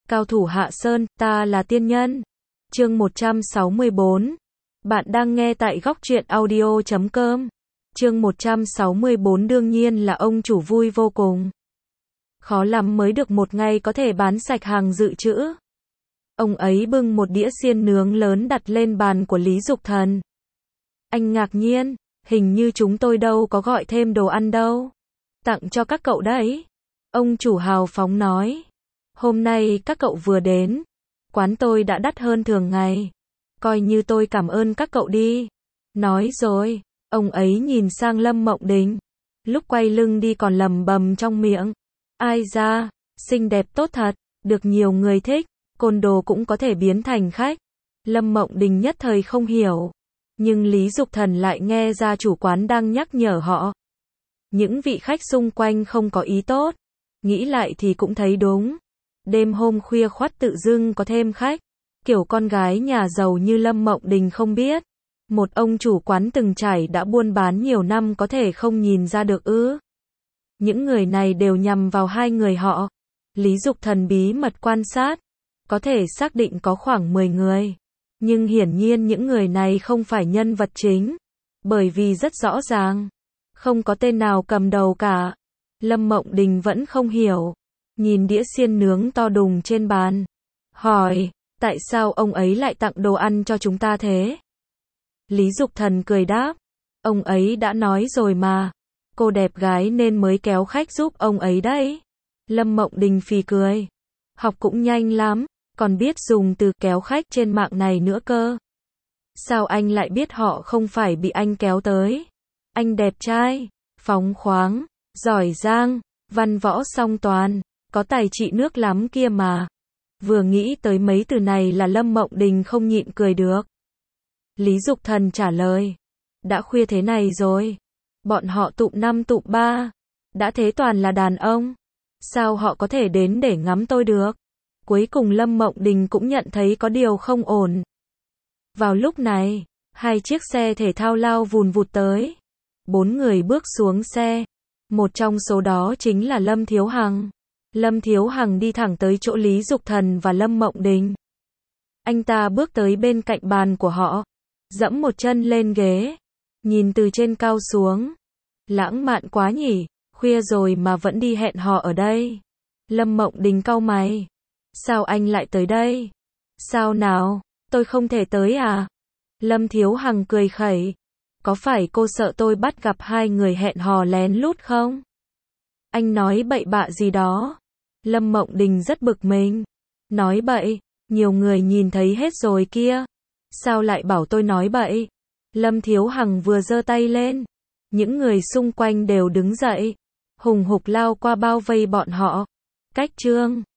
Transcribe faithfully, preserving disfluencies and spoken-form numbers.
Cao thủ Hạ Sơn, ta là tiên nhân. Chương một trăm sáu mươi bốn. Bạn đang nghe tại góc truyện audio chấm com. Chương một trăm sáu mươi bốn đương nhiên là ông chủ vui vô cùng. Khó lắm mới được một ngày có thể bán sạch hàng dự trữ. Ông ấy bưng một đĩa xiên nướng lớn đặt lên bàn của Lý Dục Thần. Anh ngạc nhiên, hình như chúng tôi đâu có gọi thêm đồ ăn đâu. Tặng cho các cậu đấy. Ông chủ hào phóng nói. Hôm nay các cậu vừa đến, quán tôi đã đắt hơn thường ngày. Coi như tôi cảm ơn các cậu đi. Nói rồi, ông ấy nhìn sang Lâm Mộng Đình. Lúc quay lưng đi còn lầm bầm trong miệng. Ai da, xinh đẹp tốt thật, được nhiều người thích, côn đồ cũng có thể biến thành khách. Lâm Mộng Đình nhất thời không hiểu. Nhưng Lý Dục Thần lại nghe ra chủ quán đang nhắc nhở họ. Những vị khách xung quanh không có ý tốt. Nghĩ lại thì cũng thấy đúng. Đêm hôm khuya khoắt tự dưng có thêm khách. Kiểu con gái nhà giàu như Lâm Mộng Đình không biết. Một ông chủ quán từng trải đã buôn bán nhiều năm có thể không nhìn ra được ư. Những người này đều nhằm vào hai người họ. Lý Dục Thần bí mật quan sát. Có thể xác định có khoảng mười người. Nhưng hiển nhiên những người này không phải nhân vật chính. Bởi vì rất rõ ràng. Không có tên nào cầm đầu cả. Lâm Mộng Đình vẫn không hiểu. Nhìn đĩa xiên nướng to đùng trên bàn. Hỏi, tại sao ông ấy lại tặng đồ ăn cho chúng ta thế? Lý Dục Thần cười đáp. Ông ấy đã nói rồi mà. Cô đẹp gái nên mới kéo khách giúp ông ấy đấy. Lâm Mộng Đình phì cười. Học cũng nhanh lắm, còn biết dùng từ kéo khách trên mạng này nữa cơ. Sao anh lại biết họ không phải bị anh kéo tới? Anh đẹp trai, phóng khoáng, giỏi giang, văn võ song toàn, có tài trị nước lắm kia mà. Vừa nghĩ tới mấy từ này là Lâm Mộng Đình không nhịn cười được. Lý Dục Thần trả lời. Đã khuya thế này rồi. Bọn họ tụm năm tụm ba. Đã thế toàn là đàn ông. Sao họ có thể đến để ngắm tôi được? Cuối cùng Lâm Mộng Đình cũng nhận thấy có điều không ổn. Vào lúc này, hai chiếc xe thể thao lao vùn vụt tới. Bốn người bước xuống xe. Một trong số đó chính là Lâm Thiếu Hằng. Lâm Thiếu Hằng đi thẳng tới chỗ Lý Dục Thần và Lâm Mộng Đình. Anh ta bước tới bên cạnh bàn của họ. Dẫm một chân lên ghế. Nhìn từ trên cao xuống. Lãng mạn quá nhỉ, khuya rồi mà vẫn đi hẹn hò ở đây. Lâm Mộng Đình cau mày. Sao anh lại tới đây? Sao nào, tôi không thể tới à? Lâm Thiếu Hằng cười khẩy. Có phải cô sợ tôi bắt gặp hai người hẹn hò lén lút không? Anh nói bậy bạ gì đó. Lâm Mộng Đình rất bực mình. Nói bậy, nhiều người nhìn thấy hết rồi kia. Sao lại bảo tôi nói bậy? Lâm Thiếu Hằng vừa giơ tay lên. Những người xung quanh đều đứng dậy. Hùng hục lao qua bao vây bọn họ. Cách trương.